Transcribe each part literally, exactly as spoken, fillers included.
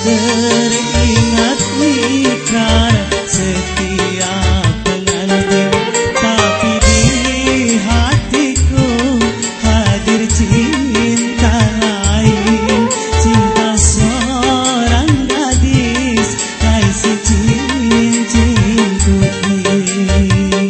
teringat ikrar setiap pengantin, tapi di hatiku hadir cinta lain, cinta seorang gadis, hai si cincin putih.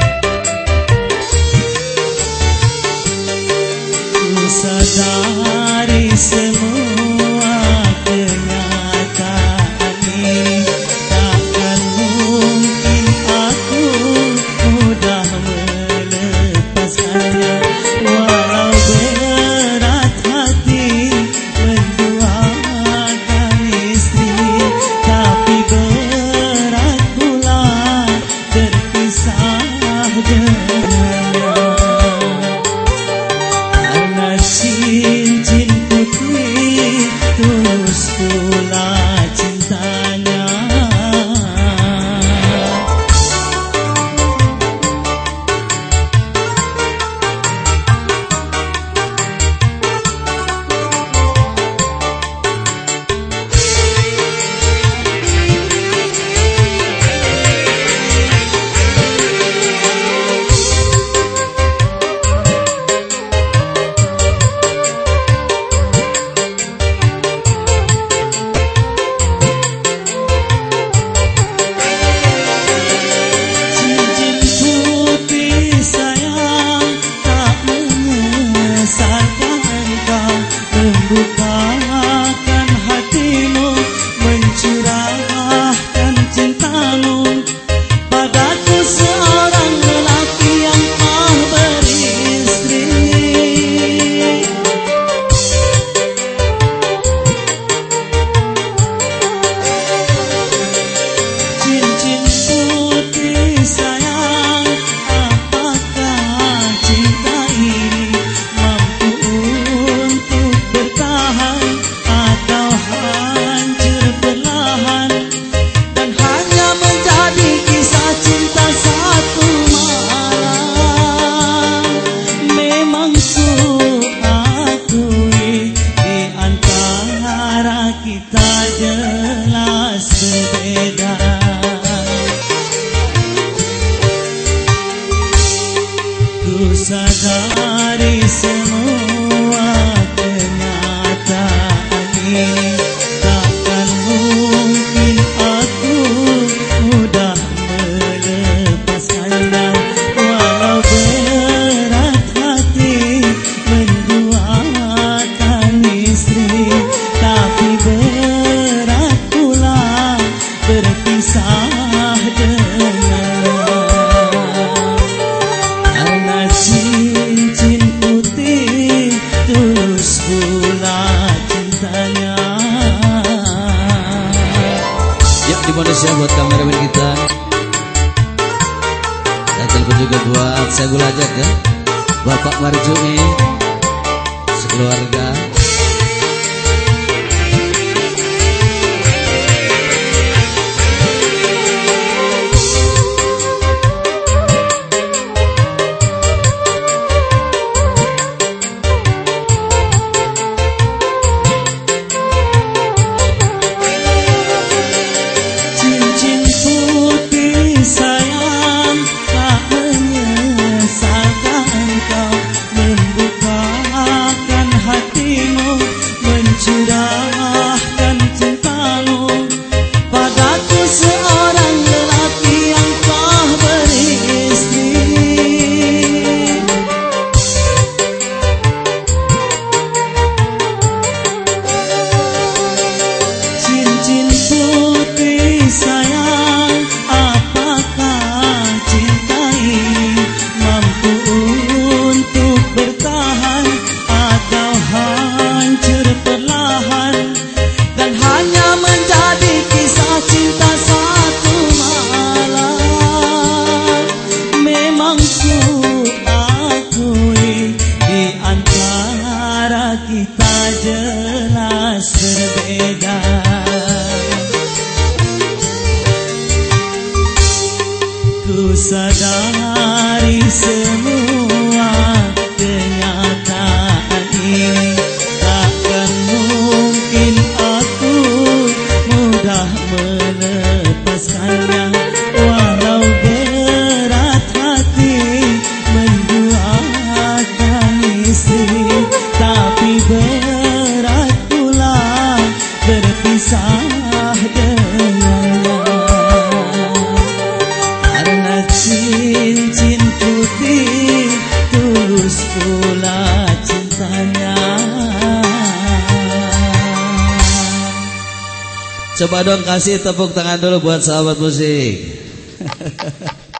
Ku sadari semua kenyataan ini, takkan mungkin aku mudah melepaskannya. Walau berat hati menduakan istri, tapi berat pula berpisah dengannya. Karena cincin putih tulus pula cintanya. Membukakan hatimu, mencurahkan cintamu padaku, seorang lelaki yang telah beristri. Cincin putih sayang, apakah cinta ini mampu untuk bertahan atau hancur perlahan, dan hanya menjadi kisah cinta satu malam. Memang ku akui di antara kita jelas berbeda. Ku sadari semua kenyataan ini, takkan mungkin aku mudah melepaskannya. Walau berat hati menduakan istri, tapi berat pula berpisah dengannya. Karena cincin putih tulus pula cintanya. Ya, di Indonesia buat kameramen kita, dan telepon juga buat saya Gulajak ya, Bapak Marjuni, sekeluarga. Cincin putih sayang, tak menyesalkan engkau, membukakan hatimu, mencurahkan cintamu padaku, seorang lelaki yang telah beristri. Cincin putih sayang, apakah cinta ini mampu untuk bertahan atau hancur perlahan, dan hanya menjadi kisah cinta satu malam. Memang ku akui di antara kita jelas berbeda. Ku sadari semua kenyataan ini, takkan mungkin aku pula cintanya. Coba dong kasih tepuk tangan dulu buat sahabat musik.